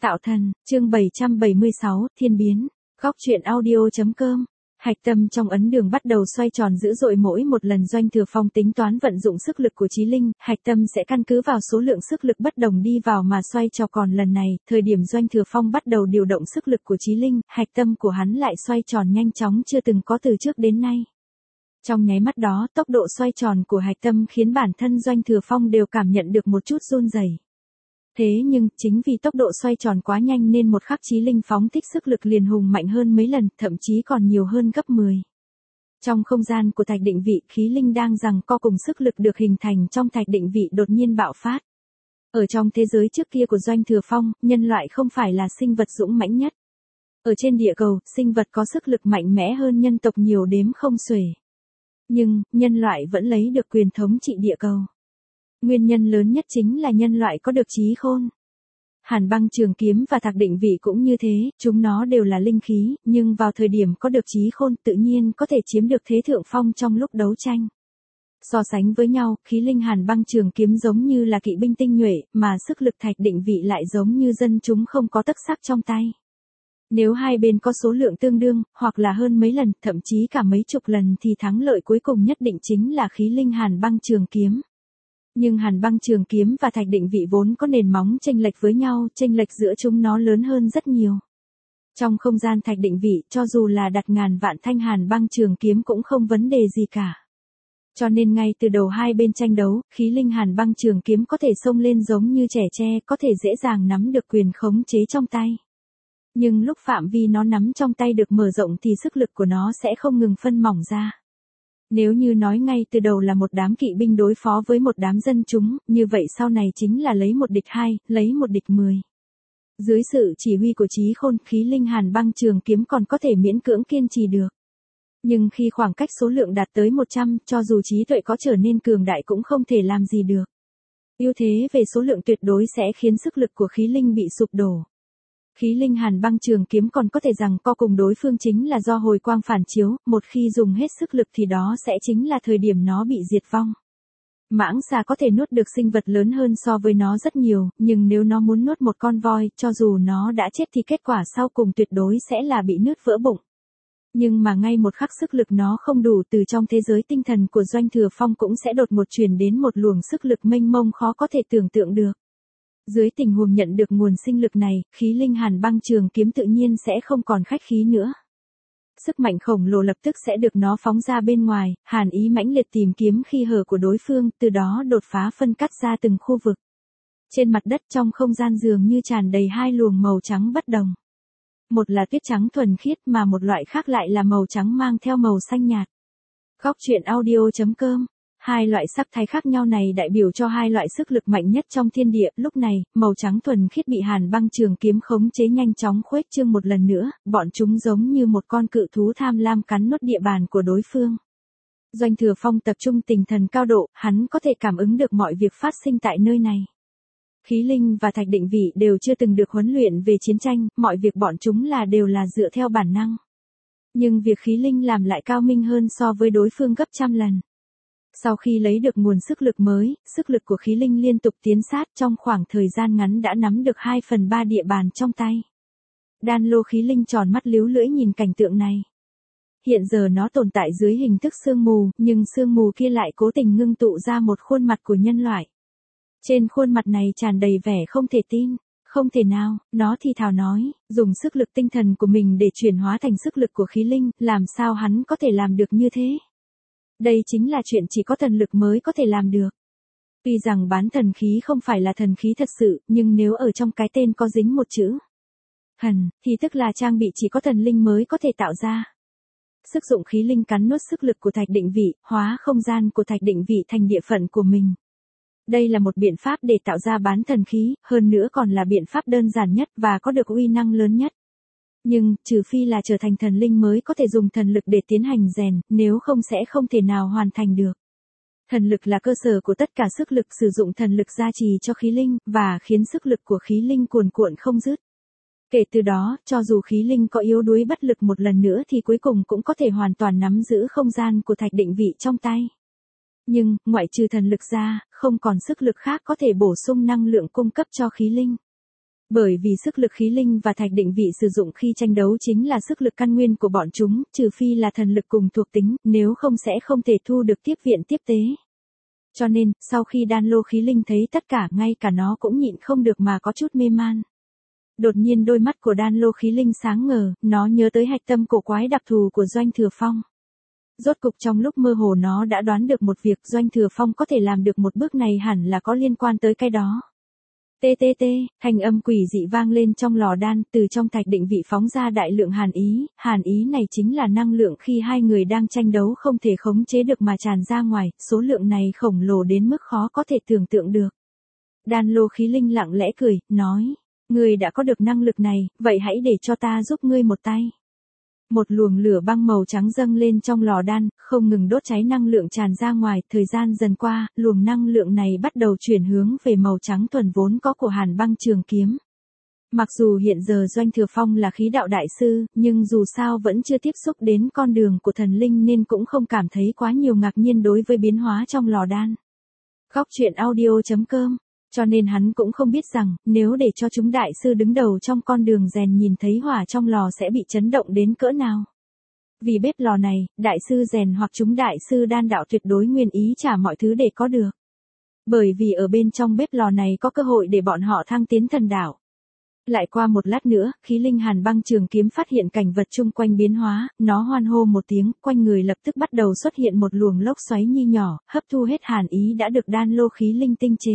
Tạo thần, chương 776, thiên biến. Góc truyện audio.com. Hạch tâm trong ấn đường bắt đầu xoay tròn dữ dội, mỗi một lần Doanh Thừa Phong tính toán vận dụng sức lực của Chí Linh, hạch tâm sẽ căn cứ vào số lượng sức lực bất đồng đi vào mà xoay tròn. Còn lần này, thời điểm Doanh Thừa Phong bắt đầu điều động sức lực của Chí Linh, hạch tâm của hắn lại xoay tròn nhanh chóng chưa từng có từ trước đến nay. Trong nháy mắt đó, tốc độ xoay tròn của hạch tâm khiến bản thân Doanh Thừa Phong đều cảm nhận được một chút run rẩy. Thế nhưng, chính vì tốc độ xoay tròn quá nhanh nên một khắc Chí Linh phóng thích sức lực liền hùng mạnh hơn mấy lần, thậm chí còn nhiều hơn gấp 10. Trong không gian của thạch định vị, khí linh đang giằng co cùng sức lực được hình thành trong thạch định vị đột nhiên bạo phát. Ở trong thế giới trước kia của Doanh Thừa Phong, nhân loại không phải là sinh vật dũng mãnh nhất. Ở trên địa cầu, sinh vật có sức lực mạnh mẽ hơn nhân tộc nhiều đếm không xuể. Nhưng, nhân loại vẫn lấy được quyền thống trị địa cầu. Nguyên nhân lớn nhất chính là nhân loại có được trí khôn. Hàn Băng Trường Kiếm và Thạc Định Vị cũng như thế, chúng nó đều là linh khí, nhưng vào thời điểm có được trí khôn tự nhiên có thể chiếm được thế thượng phong trong lúc đấu tranh. So sánh với nhau, khí linh Hàn Băng Trường Kiếm giống như là kỵ binh tinh nhuệ, mà sức lực Thạch Định Vị lại giống như dân chúng không có tấc sắc trong tay. Nếu hai bên có số lượng tương đương, hoặc là hơn mấy lần, thậm chí cả mấy chục lần thì thắng lợi cuối cùng nhất định chính là khí linh Hàn Băng Trường Kiếm. Nhưng Hàn Băng Trường Kiếm và Thạch Định Vị vốn có nền móng chênh lệch với nhau, chênh lệch giữa chúng nó lớn hơn rất nhiều. Trong không gian Thạch Định Vị, cho dù là đặt ngàn vạn thanh Hàn Băng Trường Kiếm cũng không vấn đề gì cả. Cho nên ngay từ đầu hai bên tranh đấu, khí linh Hàn Băng Trường Kiếm có thể xông lên giống như trẻ tre, có thể dễ dàng nắm được quyền khống chế trong tay. Nhưng lúc phạm vi nó nắm trong tay được mở rộng thì sức lực của nó sẽ không ngừng phân mỏng ra. Nếu như nói ngay từ đầu là một đám kỵ binh đối phó với một đám dân chúng, như vậy sau này chính là lấy một địch 2, lấy một địch 10. Dưới sự chỉ huy của trí khôn, khí linh Hàn Băng Trường Kiếm còn có thể miễn cưỡng kiên trì được. Nhưng khi khoảng cách số lượng đạt tới 100, cho dù trí tuệ có trở nên cường đại cũng không thể làm gì được. Ưu thế về số lượng tuyệt đối sẽ khiến sức lực của khí linh bị sụp đổ. Khí linh Hàn Băng Trường Kiếm còn có thể giằng co cùng đối phương chính là do hồi quang phản chiếu, một khi dùng hết sức lực thì đó sẽ chính là thời điểm nó bị diệt vong. Mãng xà có thể nuốt được sinh vật lớn hơn so với nó rất nhiều, nhưng nếu nó muốn nuốt một con voi, cho dù nó đã chết thì kết quả sau cùng tuyệt đối sẽ là bị nứt vỡ bụng. Nhưng mà ngay một khắc sức lực nó không đủ, từ trong thế giới tinh thần của Doanh Thừa Phong cũng sẽ đột ngột truyền đến một luồng sức lực mênh mông khó có thể tưởng tượng được. Dưới tình huống nhận được nguồn sinh lực này, khí linh Hàn Băng Trường Kiếm tự nhiên sẽ không còn khách khí nữa. Sức mạnh khổng lồ lập tức sẽ được nó phóng ra bên ngoài, hàn ý mãnh liệt tìm kiếm khe hở của đối phương, từ đó đột phá phân cắt ra từng khu vực. Trên mặt đất trong không gian dường như tràn đầy hai luồng màu trắng bất đồng. Một là tuyết trắng thuần khiết mà một loại khác lại là màu trắng mang theo màu xanh nhạt. Góc truyện audio.com. Hai loại sắc thái khác nhau này đại biểu cho hai loại sức lực mạnh nhất trong thiên địa. Lúc này, màu trắng thuần khiết bị Hàn Băng Trường Kiếm khống chế nhanh chóng khuếch trương một lần nữa, bọn chúng giống như một con cự thú tham lam cắn nuốt địa bàn của đối phương. Doanh Thừa Phong tập trung tinh thần cao độ, hắn có thể cảm ứng được mọi việc phát sinh tại nơi này. Khí linh và Thạch Định Vị đều chưa từng được huấn luyện về chiến tranh, mọi việc bọn chúng đều là dựa theo bản năng. Nhưng việc khí linh làm lại cao minh hơn so với đối phương gấp trăm lần. Sau khi lấy được nguồn sức lực mới, sức lực của khí linh liên tục tiến sát, trong khoảng thời gian ngắn đã nắm được 2/3 địa bàn trong tay. Đan lô khí linh tròn mắt líu lưỡi nhìn cảnh tượng này. Hiện giờ nó tồn tại dưới hình thức sương mù, nhưng sương mù kia lại cố tình ngưng tụ ra một khuôn mặt của nhân loại. Trên khuôn mặt này tràn đầy vẻ không thể tin. Không thể nào, nó thì thào nói, dùng sức lực tinh thần của mình để chuyển hóa thành sức lực của khí linh, làm sao hắn có thể làm được như thế? Đây chính là chuyện chỉ có thần lực mới có thể làm được. Tuy rằng bán thần khí không phải là thần khí thật sự, nhưng nếu ở trong cái tên có dính một chữ thần, thì tức là trang bị chỉ có thần linh mới có thể tạo ra. Sức dụng khí linh cắn nuốt sức lực của Thạch Định Vị, hóa không gian của Thạch Định Vị thành địa phận của mình. Đây là một biện pháp để tạo ra bán thần khí, hơn nữa còn là biện pháp đơn giản nhất và có được uy năng lớn nhất. Nhưng, trừ phi là trở thành thần linh mới có thể dùng thần lực để tiến hành rèn, nếu không sẽ không thể nào hoàn thành được. Thần lực là cơ sở của tất cả sức lực, sử dụng thần lực gia trì cho khí linh, và khiến sức lực của khí linh cuồn cuộn không dứt. Kể từ đó, cho dù khí linh có yếu đuối bất lực một lần nữa thì cuối cùng cũng có thể hoàn toàn nắm giữ không gian của Thạch Định Vị trong tay. Nhưng, ngoại trừ thần lực ra, không còn sức lực khác có thể bổ sung năng lượng cung cấp cho khí linh. Bởi vì sức lực khí linh và thạch định vị sử dụng khi tranh đấu chính là sức lực căn nguyên của bọn chúng, trừ phi là thần lực cùng thuộc tính, nếu không sẽ không thể thu được tiếp viện tiếp tế. Cho nên, sau khi đan lô khí linh thấy tất cả, ngay cả nó cũng nhịn không được mà có chút mê man. Đột nhiên đôi mắt của đan lô khí linh sáng ngời, nó nhớ tới hạch tâm cổ quái đặc thù của Doanh Thừa Phong. Rốt cục trong lúc mơ hồ nó đã đoán được một việc, Doanh Thừa Phong có thể làm được một bước này hẳn là có liên quan tới cái đó. TTT, thanh âm quỷ dị vang lên trong lò đan, từ trong thạch định vị phóng ra đại lượng hàn ý này chính là năng lượng khi hai người đang tranh đấu không thể khống chế được mà tràn ra ngoài, số lượng này khổng lồ đến mức khó có thể tưởng tượng được. Đan lô khí linh lặng lẽ cười, nói, ngươi đã có được năng lực này, vậy hãy để cho ta giúp ngươi một tay. Một luồng lửa băng màu trắng dâng lên trong lò đan, không ngừng đốt cháy năng lượng tràn ra ngoài, thời gian dần qua, luồng năng lượng này bắt đầu chuyển hướng về màu trắng thuần vốn có của Hàn Băng Trường Kiếm. Mặc dù hiện giờ Doanh Thừa Phong là khí đạo đại sư, nhưng dù sao vẫn chưa tiếp xúc đến con đường của thần linh nên cũng không cảm thấy quá nhiều ngạc nhiên đối với biến hóa trong lò đan. Góc truyện audio.com. Cho nên hắn cũng không biết rằng, nếu để cho chúng đại sư đứng đầu trong con đường rèn nhìn thấy hỏa trong lò sẽ bị chấn động đến cỡ nào. Vì bếp lò này, đại sư rèn hoặc chúng đại sư đan đạo tuyệt đối nguyên ý trả mọi thứ để có được. Bởi vì ở bên trong bếp lò này có cơ hội để bọn họ thăng tiến thần đạo. Lại qua một lát nữa, khí linh Hàn Băng Trường Kiếm phát hiện cảnh vật chung quanh biến hóa, nó hoan hô một tiếng, quanh người lập tức bắt đầu xuất hiện một luồng lốc xoáy nhi nhỏ, hấp thu hết hàn ý đã được đan lô khí linh tinh chế.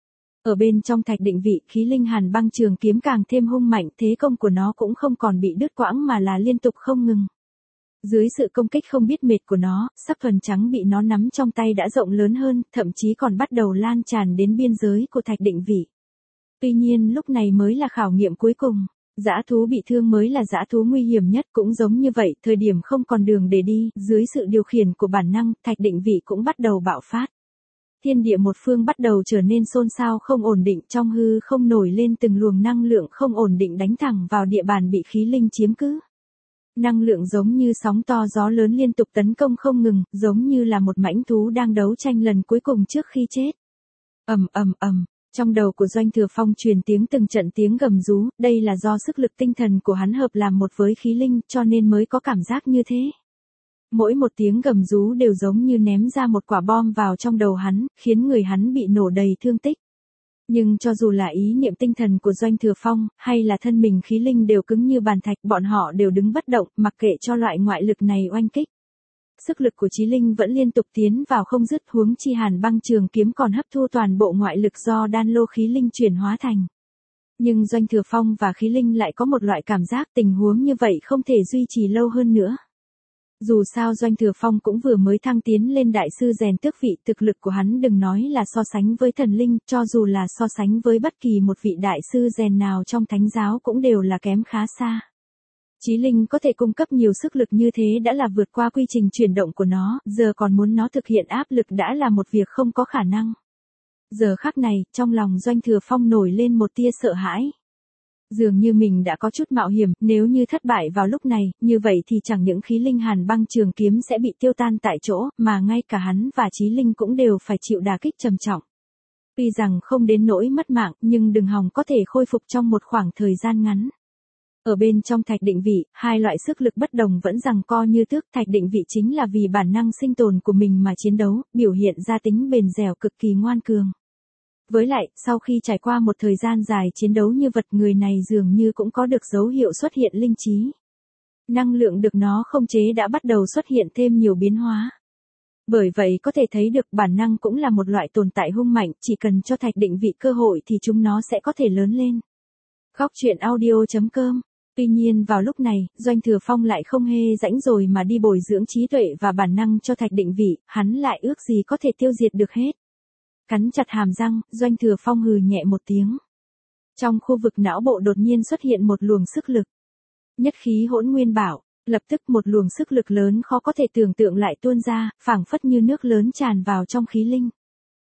Ở bên trong thạch định vị, khí linh Hàn Băng Trường Kiếm càng thêm hung mạnh, thế công của nó cũng không còn bị đứt quãng mà là liên tục không ngừng. Dưới sự công kích không biết mệt của nó, sắc thuần trắng bị nó nắm trong tay đã rộng lớn hơn, thậm chí còn bắt đầu lan tràn đến biên giới của thạch định vị. Tuy nhiên lúc này mới là khảo nghiệm cuối cùng. Dã thú bị thương mới là dã thú nguy hiểm nhất, cũng giống như vậy, thời điểm không còn đường để đi, dưới sự điều khiển của bản năng, thạch định vị cũng bắt đầu bạo phát. Thiên địa một phương bắt đầu trở nên xôn xao không ổn định, trong hư không nổi lên từng luồng năng lượng không ổn định đánh thẳng vào địa bàn bị khí linh chiếm cứ. Năng lượng giống như sóng to gió lớn liên tục tấn công không ngừng, giống như là một mãnh thú đang đấu tranh lần cuối cùng trước khi chết. Ầm ầm ầm, trong đầu của Doanh Thừa Phong truyền tiếng từng trận tiếng gầm rú, đây là do sức lực tinh thần của hắn hợp làm một với khí linh, cho nên mới có cảm giác như thế. Mỗi một tiếng gầm rú đều giống như ném ra một quả bom vào trong đầu hắn, khiến người hắn bị nổ đầy thương tích. Nhưng cho dù là ý niệm tinh thần của Doanh Thừa Phong, hay là thân mình khí linh đều cứng như bàn thạch, bọn họ đều đứng bất động, mặc kệ cho loại ngoại lực này oanh kích. Sức lực của chí linh vẫn liên tục tiến vào không dứt, huống chi Hàn Băng Trường Kiếm còn hấp thu toàn bộ ngoại lực do đan lô khí linh chuyển hóa thành. Nhưng Doanh Thừa Phong và khí linh lại có một loại cảm giác tình huống như vậy không thể duy trì lâu hơn nữa. Dù sao Doanh Thừa Phong cũng vừa mới thăng tiến lên đại sư rèn tước vị, thực lực của hắn đừng nói là so sánh với thần linh, cho dù là so sánh với bất kỳ một vị đại sư rèn nào trong thánh giáo cũng đều là kém khá xa. Chí linh có thể cung cấp nhiều sức lực như thế đã là vượt qua quy trình chuyển động của nó, giờ còn muốn nó thực hiện áp lực đã là một việc không có khả năng. Giờ khắc này, trong lòng Doanh Thừa Phong nổi lên một tia sợ hãi. Dường như mình đã có chút mạo hiểm, nếu như thất bại vào lúc này, như vậy thì chẳng những khí linh Hàn Băng Trường Kiếm sẽ bị tiêu tan tại chỗ, mà ngay cả hắn và chí linh cũng đều phải chịu đả kích trầm trọng. Tuy rằng không đến nỗi mất mạng, nhưng đừng hòng có thể khôi phục trong một khoảng thời gian ngắn. Ở bên trong thạch định vị, hai loại sức lực bất đồng vẫn giằng co như trước, thạch định vị chính là vì bản năng sinh tồn của mình mà chiến đấu, biểu hiện ra tính bền dẻo cực kỳ ngoan cường. Với lại, sau khi trải qua một thời gian dài chiến đấu như vật, người này dường như cũng có được dấu hiệu xuất hiện linh trí. Năng lượng được nó khống chế đã bắt đầu xuất hiện thêm nhiều biến hóa. Bởi vậy có thể thấy được bản năng cũng là một loại tồn tại hung mạnh, chỉ cần cho thạch định vị cơ hội thì chúng nó sẽ có thể lớn lên. Góc truyện audio.com. Tuy nhiên vào lúc này, Doanh Thừa Phong lại không hề rãnh rồi mà đi bồi dưỡng trí tuệ và bản năng cho thạch định vị, hắn lại ước gì có thể tiêu diệt được hết. Cắn chặt hàm răng, Doanh Thừa Phong hừ nhẹ một tiếng. Trong khu vực não bộ đột nhiên xuất hiện một luồng sức lực. Nhất khí hỗn nguyên bảo, lập tức một luồng sức lực lớn khó có thể tưởng tượng lại tuôn ra, phảng phất như nước lớn tràn vào trong khí linh.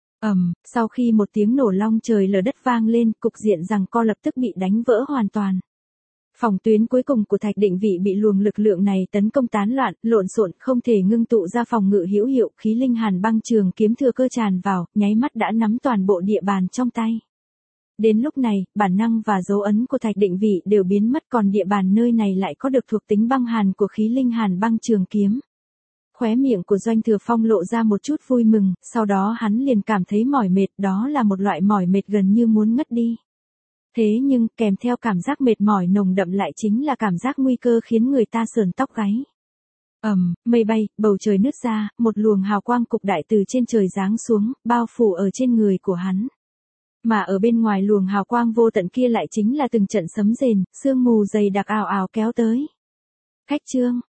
Sau khi một tiếng nổ long trời lở đất vang lên, cục diện giằng co lập tức bị đánh vỡ hoàn toàn. Phòng tuyến cuối cùng của thạch định vị bị luồng lực lượng này tấn công tán loạn, lộn xộn, không thể ngưng tụ ra phòng ngự hữu hiệu, khí linh Hàn Băng Trường Kiếm thừa cơ tràn vào, nháy mắt đã nắm toàn bộ địa bàn trong tay. Đến lúc này, bản năng và dấu ấn của Thạch Định Vị đều biến mất, còn địa bàn nơi này lại có được thuộc tính băng hàn của khí linh hàn băng trường kiếm. Khóe miệng của Doanh Thừa Phong lộ ra một chút vui mừng, sau đó hắn liền cảm thấy mỏi mệt, đó là một loại mỏi mệt gần như muốn ngất đi. Thế nhưng, kèm theo cảm giác mệt mỏi nồng đậm lại chính là cảm giác nguy cơ khiến người ta sởn tóc gáy. Mây bay, bầu trời nứt ra, một luồng hào quang cục đại từ trên trời giáng xuống, bao phủ ở trên người của hắn. Mà ở bên ngoài luồng hào quang vô tận kia lại chính là từng trận sấm rền, sương mù dày đặc ào ào kéo tới. Khách trương,